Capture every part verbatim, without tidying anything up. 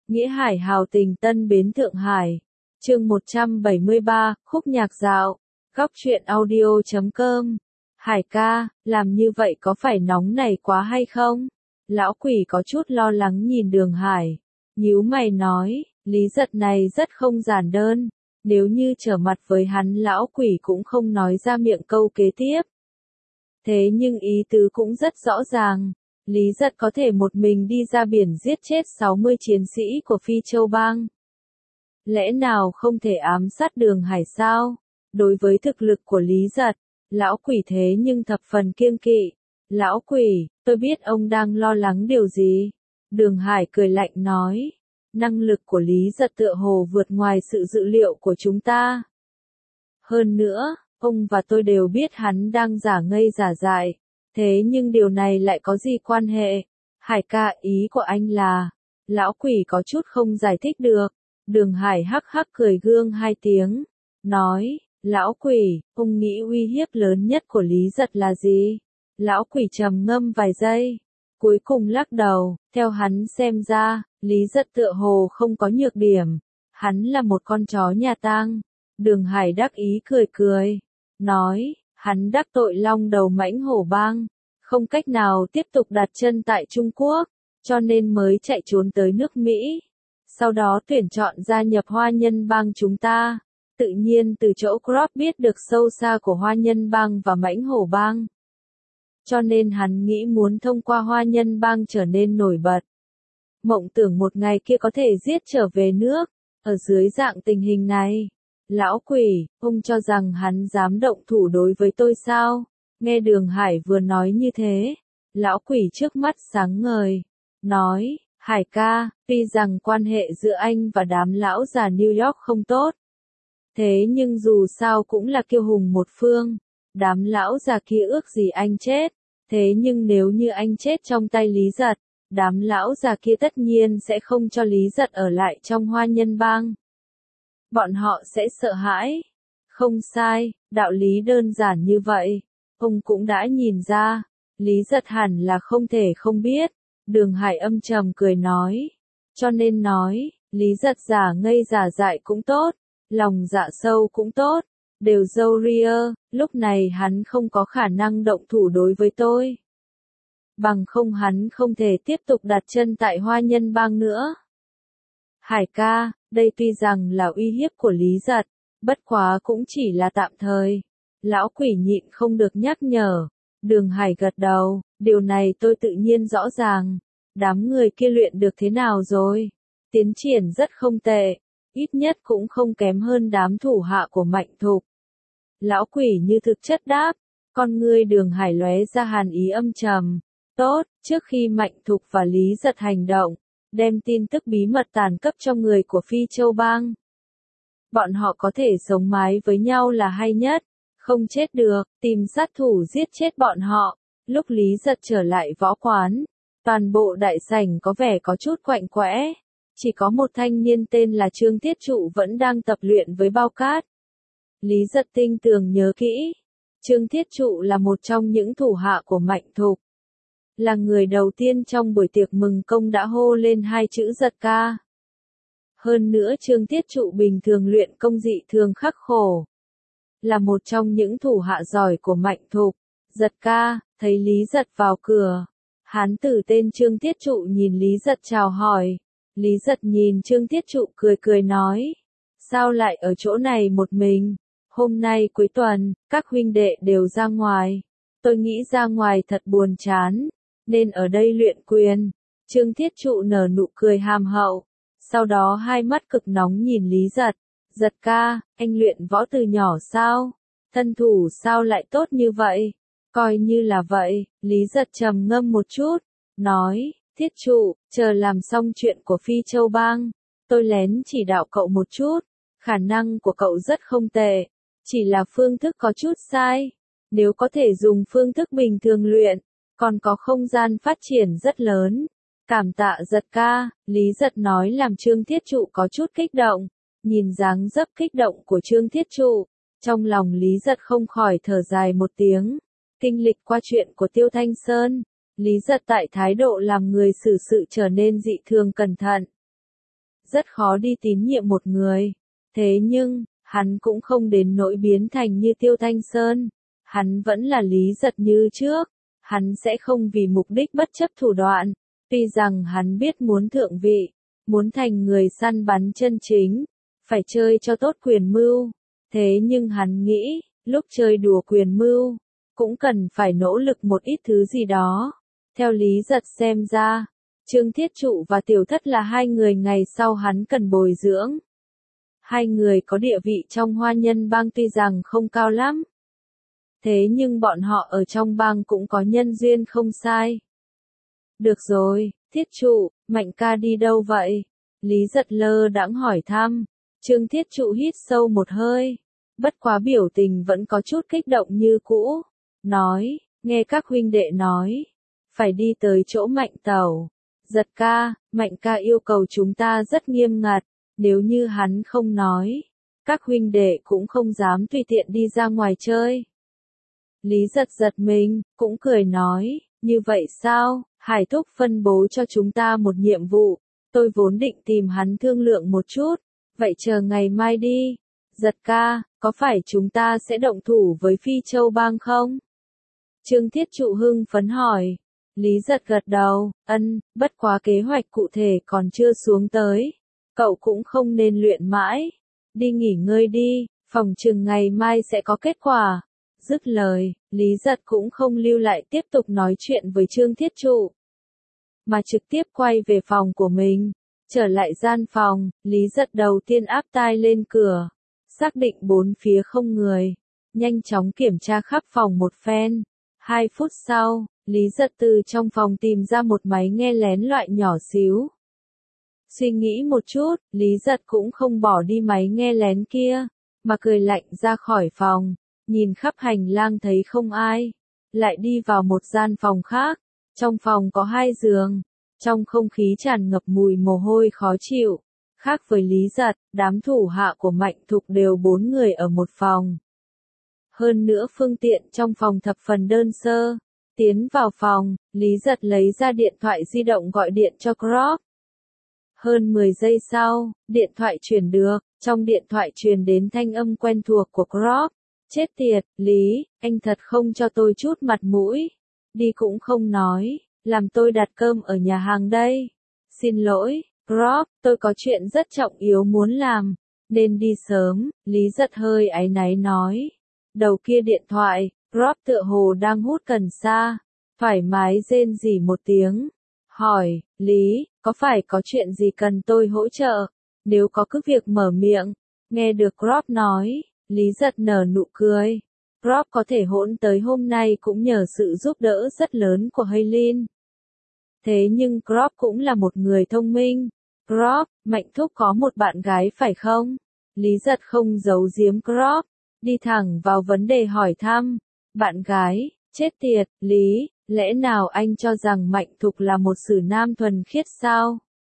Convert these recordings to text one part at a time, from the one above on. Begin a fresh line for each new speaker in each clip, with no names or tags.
Nghĩa Hải hào tình Tân Bến Thượng Hải. Chương một trăm bảy mươi ba, khúc nhạc dạo. Góc truyện audio chấm com. Hải ca, làm như vậy có phải nóng này quá hay không? Lão quỷ có chút lo lắng nhìn Đường Hải. Nhíu mày nói, Lý Giật này rất không giản đơn. Nếu như trở mặt với hắn lão quỷ cũng không nói ra miệng câu kế tiếp. Thế nhưng ý tứ cũng rất rõ ràng. Lý Giật có thể một mình đi ra biển giết chết sáu mươi chiến sĩ của Phi Châu Bang. Lẽ nào không thể ám sát Đường Hải sao? Đối với thực lực của Lý Giật, lão quỷ thế nhưng thập phần kiêng kỵ. Lão quỷ, tôi biết ông đang lo lắng điều gì. Đường Hải cười lạnh nói. Năng lực của Lý Giật tựa hồ vượt ngoài sự dự liệu của chúng ta. Hơn nữa, ông và tôi đều biết hắn đang giả ngây giả dại. Thế nhưng điều này lại có gì quan hệ? Hải ca, ý của anh là... Lão quỷ có chút không giải thích được. Đường Hải hắc hắc cười gương hai tiếng. Nói, lão quỷ, ông nghĩ uy hiếp lớn nhất của Lý Giật là gì? Lão quỷ trầm ngâm vài giây. Cuối cùng lắc đầu, theo hắn xem ra, Lý Giật tựa hồ không có nhược điểm. Hắn là một con chó nhà tang. Đường Hải đắc ý cười cười. Nói, hắn đắc tội long đầu mãnh hổ bang. Không cách nào tiếp tục đặt chân tại Trung Quốc, cho nên mới chạy trốn tới nước Mỹ. Sau đó tuyển chọn gia nhập Hoa Nhân Bang chúng ta. Tự nhiên từ chỗ Crop biết được sâu xa của Hoa Nhân Bang và mãnh hổ bang. Cho nên hắn nghĩ muốn thông qua Hoa Nhân Bang trở nên nổi bật. Mộng tưởng một ngày kia có thể giết trở về nước. Ở dưới dạng tình hình này, lão quỷ, ông cho rằng hắn dám động thủ đối với tôi sao? Nghe Đường Hải vừa nói như thế, lão quỷ trước mắt sáng ngời. Nói, Hải ca, tuy rằng quan hệ giữa anh và đám lão già New York không tốt. Thế nhưng dù sao cũng là kiêu hùng một phương. Đám lão già kia ước gì anh chết. Thế nhưng nếu như anh chết trong tay Lý Giật, đám lão già kia tất nhiên sẽ không cho Lý Giật ở lại trong Hoa Nhân Bang. Bọn họ sẽ sợ hãi. Không sai, đạo lý đơn giản như vậy. Ông cũng đã nhìn ra, Lý Giật hẳn là không thể không biết. Đường Hải âm trầm cười nói. Cho nên nói, Lý Giật giả ngây giả dại cũng tốt, lòng dạ sâu cũng tốt, đều dâu ria, lúc này hắn không có khả năng động thủ đối với tôi. Bằng không hắn không thể tiếp tục đặt chân tại Hoa Nhân Bang nữa. Hải ca, đây tuy rằng là uy hiếp của Lý Giật, bất quá cũng chỉ là tạm thời. Lão quỷ nhịn không được nhắc nhở. Đường Hải gật đầu, điều này tôi tự nhiên rõ ràng. Đám người kia luyện được thế nào rồi? Tiến triển rất không tệ, ít nhất cũng không kém hơn đám thủ hạ của Mạnh Thục. Lão quỷ như thực chất đáp, con ngươi Đường Hải lóe ra hàn ý âm trầm. Tốt, trước khi Mạnh Thục và Lý Giật hành động, đem tin tức bí mật tàn cấp cho người của Phi Châu Bang. Bọn họ có thể sống mái với nhau là hay nhất. Không chết được, tìm sát thủ giết chết bọn họ. Lúc Lý Giật trở lại võ quán, toàn bộ đại sảnh có vẻ có chút quạnh quẽ. Chỉ có một thanh niên tên là Trương Thiết Trụ vẫn đang tập luyện với bao cát. Lý Giật tinh tường nhớ kỹ. Trương Thiết Trụ là một trong những thủ hạ của Mạnh Thục. Là người đầu tiên trong buổi tiệc mừng công đã hô lên hai chữ Giật ca. Hơn nữa Trương Thiết Trụ bình thường luyện công dị thường khắc khổ. Là một trong những thủ hạ giỏi của Mạnh Thục. Giật ca, thấy Lý Giật vào cửa. Hán tử tên Trương Thiết Trụ nhìn Lý Giật chào hỏi. Lý Giật nhìn Trương Thiết Trụ cười cười nói. Sao lại ở chỗ này một mình? Hôm nay cuối tuần, các huynh đệ đều ra ngoài. Tôi nghĩ ra ngoài thật buồn chán, nên ở đây luyện quyền. Trương Thiết Trụ nở nụ cười hàm hậu. Sau đó hai mắt cực nóng nhìn Lý Giật. Giật ca, anh luyện võ từ nhỏ sao? Thân thủ sao lại tốt như vậy? Coi như là vậy, Lý Giật trầm ngâm một chút, nói, Thiết Trụ, chờ làm xong chuyện của Phi Châu Bang, tôi lén chỉ đạo cậu một chút, khả năng của cậu rất không tệ, chỉ là phương thức có chút sai, nếu có thể dùng phương thức bình thường luyện, còn có không gian phát triển rất lớn. Cảm tạ Giật ca, Lý Giật nói làm Trương Thiết Trụ có chút kích động. Nhìn dáng dấp kích động của Trương Thiết Trụ, trong lòng Lý Giật không khỏi thở dài một tiếng. Kinh lịch qua chuyện của Tiêu Thanh Sơn, Lý Giật tại thái độ làm người xử sự trở nên dị thường cẩn thận. rất khó đi tín nhiệm một người. Thế nhưng, hắn cũng không đến nỗi biến thành như Tiêu Thanh Sơn. Hắn vẫn là Lý Giật như trước. Hắn sẽ không vì mục đích bất chấp thủ đoạn. Tuy rằng hắn biết muốn thượng vị, muốn thành người săn bắn chân chính, phải chơi cho tốt quyền mưu. Thế nhưng hắn nghĩ, lúc chơi đùa quyền mưu, cũng cần phải nỗ lực một ít thứ gì đó. Theo Lý Giật xem ra, Trương Thiết Trụ và Tiểu Thất là hai người ngày sau hắn cần bồi dưỡng. Hai người có địa vị trong Hoa Nhân Bang tuy rằng không cao lắm. Thế nhưng bọn họ ở trong bang cũng có nhân duyên không sai. Được rồi, Thiết Trụ, Mạnh ca đi đâu vậy? Lý Giật lơ đãng hỏi thăm. Trương Thiết Trụ hít sâu một hơi. Bất quá biểu tình vẫn có chút kích động như cũ. Nói, nghe các huynh đệ nói. Phải đi tới chỗ Mạnh tẩu. Giật ca, Mạnh ca yêu cầu chúng ta rất nghiêm ngặt. Nếu như hắn không nói, các huynh đệ cũng không dám tùy tiện đi ra ngoài chơi. Lý Giật giật mình, cũng cười nói, như vậy sao, Hải Thúc phân bố cho chúng ta một nhiệm vụ, tôi vốn định tìm hắn thương lượng một chút, vậy chờ ngày mai đi. Giật ca, có phải chúng ta sẽ động thủ với Phi Châu Bang không? Trương Thiết Trụ hưng phấn hỏi. Lý Giật gật đầu, ân, bất quá kế hoạch cụ thể còn chưa xuống tới. Cậu cũng không nên luyện mãi. Đi nghỉ ngơi đi, phòng chừng ngày mai sẽ có kết quả. Dứt lời, Lý Giật cũng không lưu lại tiếp tục nói chuyện với Trương Thiết Trụ, mà trực tiếp quay về phòng của mình. Trở lại gian phòng, Lý Giật đầu tiên áp tai lên cửa, xác định bốn phía không người, nhanh chóng kiểm tra khắp phòng một phen. Hai phút sau, Lý Giật từ trong phòng tìm ra một máy nghe lén loại nhỏ xíu. Suy nghĩ một chút, Lý Giật cũng không bỏ đi máy nghe lén kia, mà cười lạnh ra khỏi phòng, nhìn khắp hành lang thấy không ai, lại đi vào một gian phòng khác. Trong phòng có hai giường, trong không khí tràn ngập mùi mồ hôi khó chịu. Khác với Lý Giật, đám thủ hạ của Mạnh Thục đều bốn người ở một phòng. Hơn nữa phương tiện trong phòng thập phần đơn sơ. Tiến vào phòng, Lý Giật lấy ra điện thoại di động gọi điện cho Crop. Hơn mười giây sau, điện thoại truyền được, trong điện thoại truyền đến thanh âm quen thuộc của Crop. Chết tiệt, Lý, anh thật không cho tôi chút mặt mũi. Đi cũng không nói, làm tôi đặt cơm ở nhà hàng đây. Xin lỗi, Crop, tôi có chuyện rất trọng yếu muốn làm, nên đi sớm. Lý Giật hơi áy náy nói. Đầu kia điện thoại, Crop tựa hồ đang hút cần sa, thoải mái rên rỉ một tiếng. Hỏi, Lý, có phải có chuyện gì cần tôi hỗ trợ? Nếu có cứ việc mở miệng. Nghe được Crop nói, Lý Giật nở nụ cười. Crop có thể hỗn tới hôm nay cũng nhờ sự giúp đỡ rất lớn của Haylin. Thế nhưng Crop cũng là một người thông minh. Crop, Mạnh Thúc có một bạn gái phải không? Lý Giật không giấu giếm Crop, đi thẳng vào vấn đề hỏi thăm. Bạn gái, chết tiệt, Lý, lẽ nào anh cho rằng Mạnh Thục là một sử nam thuần khiết sao?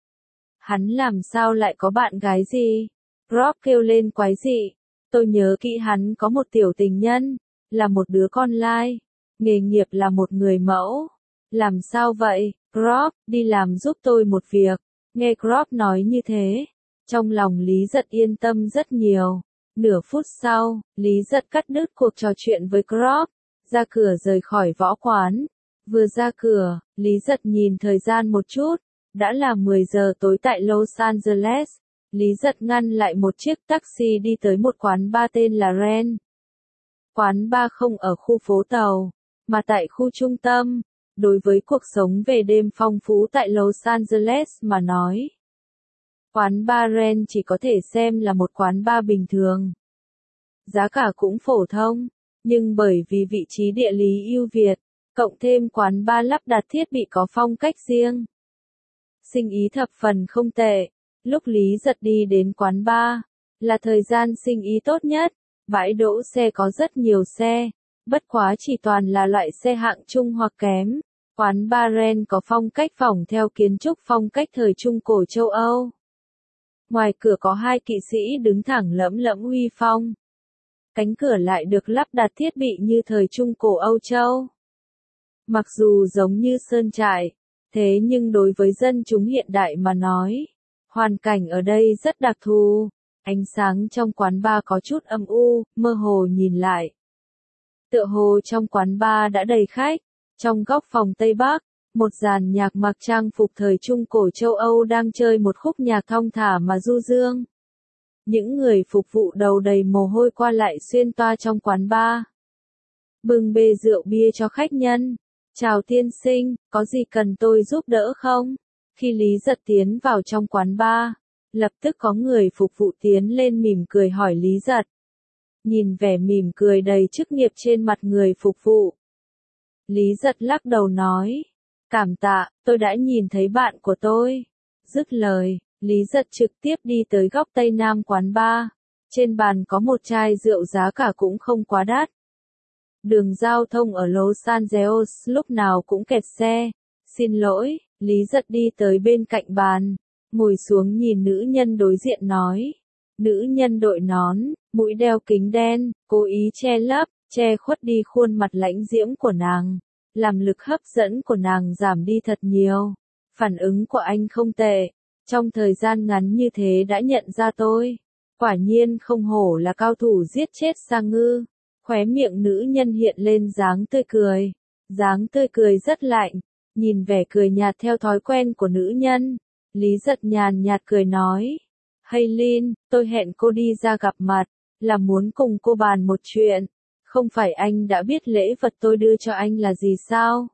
Hắn làm sao lại có bạn gái gì? Crop kêu lên quái dị. Tôi nhớ kỹ hắn có một tiểu tình nhân, là một đứa con lai, nghề nghiệp là một người mẫu. Làm sao vậy, Crop, đi làm giúp tôi một việc. Nghe Crop nói như thế, trong lòng Lý Giật yên tâm rất nhiều. Nửa phút sau, Lý Giật cắt đứt cuộc trò chuyện với Crop, ra cửa rời khỏi võ quán. Vừa ra cửa, Lý Giật nhìn thời gian một chút, đã là mười giờ tối tại Los Angeles. Lý Giật ngăn lại một chiếc taxi đi tới một quán bar tên là Ren. Quán bar không ở khu phố tàu, mà tại khu trung tâm. Đối với cuộc sống về đêm phong phú tại Los Angeles mà nói, quán bar Ren chỉ có thể xem là một quán bar bình thường. Giá cả cũng phổ thông, nhưng bởi vì vị trí địa lý ưu việt, cộng thêm quán bar lắp đặt thiết bị có phong cách riêng, sinh ý thập phần không tệ. Lúc Lý Giật đi đến quán bar, là thời gian sinh ý tốt nhất, bãi đỗ xe có rất nhiều xe, bất quá chỉ toàn là loại xe hạng trung hoặc kém. Quán bar Ren có phong cách phỏng theo kiến trúc phong cách thời Trung Cổ châu Âu. Ngoài cửa có hai kỵ sĩ đứng thẳng lẫm lẫm uy phong. Cánh cửa lại được lắp đặt thiết bị như thời Trung Cổ Âu Châu. Mặc dù giống như sơn trại, thế nhưng đối với dân chúng hiện đại mà nói, Hoàn cảnh ở đây rất đặc thù, ánh sáng trong quán bar có chút âm u, mơ hồ nhìn lại. Tựa hồ trong quán bar đã đầy khách, trong góc phòng Tây Bắc, một dàn nhạc mặc trang phục thời Trung Cổ châu Âu đang chơi một khúc nhạc thong thả mà du dương. Những người phục vụ đầu đầy mồ hôi qua lại xuyên toa trong quán bar. Bưng bê rượu bia cho khách nhân. Chào tiên sinh, có gì cần tôi giúp đỡ không? Khi Lý Giật tiến vào trong quán bar, lập tức có người phục vụ tiến lên mỉm cười hỏi Lý Giật. Nhìn vẻ mỉm cười đầy chức nghiệp trên mặt người phục vụ, Lý Giật lắc đầu nói, cảm tạ, tôi đã nhìn thấy bạn của tôi. Dứt lời, Lý Giật trực tiếp đi tới góc tây nam quán bar. Trên bàn có một chai rượu giá cả cũng không quá đắt. Đường giao thông ở Los Angeles lúc nào cũng kẹt xe. Xin lỗi, Lý Giật đi tới bên cạnh bàn, ngồi xuống nhìn nữ nhân đối diện nói. Nữ nhân đội nón, mũi đeo kính đen, cố ý che lấp, che khuất đi khuôn mặt lãnh diễm của nàng, làm lực hấp dẫn của nàng giảm đi thật nhiều. Phản ứng của anh không tệ, trong thời gian ngắn như thế đã nhận ra tôi. Quả nhiên không hổ là cao thủ giết chết Sa Ngư. Khóe miệng nữ nhân hiện lên dáng tươi cười, dáng tươi cười rất lạnh, nhìn vẻ cười nhạt theo thói quen của nữ nhân. Lý Giật nhàn nhạt cười nói, Haylin, tôi hẹn cô đi ra gặp mặt, là muốn cùng cô bàn một chuyện. Không phải anh đã biết lễ vật tôi đưa cho anh là gì sao?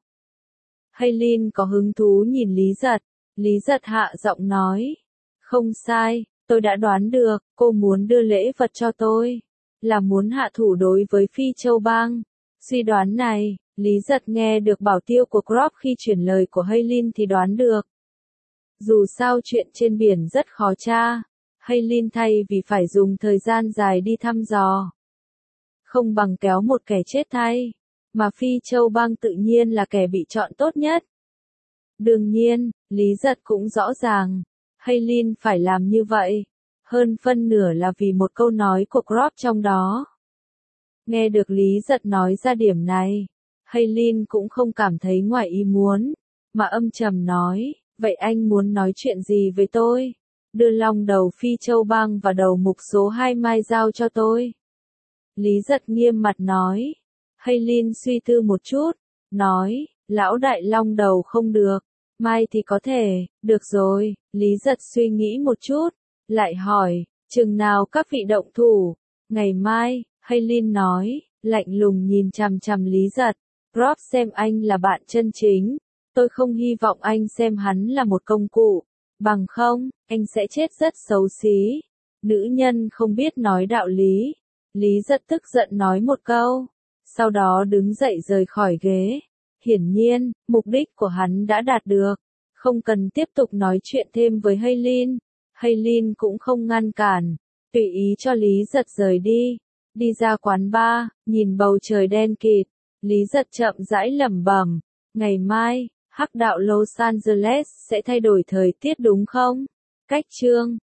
Haylin có hứng thú nhìn Lý Giật. Lý Giật hạ giọng nói, không sai, tôi đã đoán được, cô muốn đưa lễ vật cho tôi, là muốn hạ thủ đối với Phi Châu Bang. Suy đoán này, Lý Giật nghe được bảo tiêu của Crop khi chuyển lời của Haylin thì đoán được. Dù sao chuyện trên biển rất khó tra, Haylin thay vì phải dùng thời gian dài đi thăm dò, không bằng kéo một kẻ chết thay, mà Phi Châu Bang tự nhiên là kẻ bị chọn tốt nhất. Đương nhiên, Lý Giật cũng rõ ràng, Haylin phải làm như vậy, hơn phân nửa là vì một câu nói của Crop trong đó. Nghe được Lý Giật nói ra điểm này, Haylin cũng không cảm thấy ngoài ý muốn, mà âm trầm nói, vậy anh muốn nói chuyện gì với tôi? Đưa long đầu Phi Châu Bang và đầu mục số hai mai giao cho tôi. Lý Giật nghiêm mặt nói. Haylin suy tư một chút, nói, lão đại long đầu không được, mai thì có thể, được rồi. Lý Giật suy nghĩ một chút, lại hỏi, chừng nào các vị động thủ? Ngày mai, Haylin nói, lạnh lùng nhìn chằm chằm Lý Giật. Rob xem anh là bạn chân chính, tôi không hy vọng anh xem hắn là một công cụ, bằng không, anh sẽ chết rất xấu xí. Nữ nhân không biết nói đạo lý. Lý Giật tức giận nói một câu, sau đó đứng dậy rời khỏi ghế. Hiển nhiên, mục đích của hắn đã đạt được, không cần tiếp tục nói chuyện thêm với Haylin. Haylin cũng không ngăn cản, tùy ý cho Lý Giật rời đi. Đi ra quán bar, nhìn bầu trời đen kịt, Lý Giật chậm rãi lẩm bẩm, ngày mai, hắc đạo Los Angeles sẽ thay đổi thời tiết đúng không? Cách chương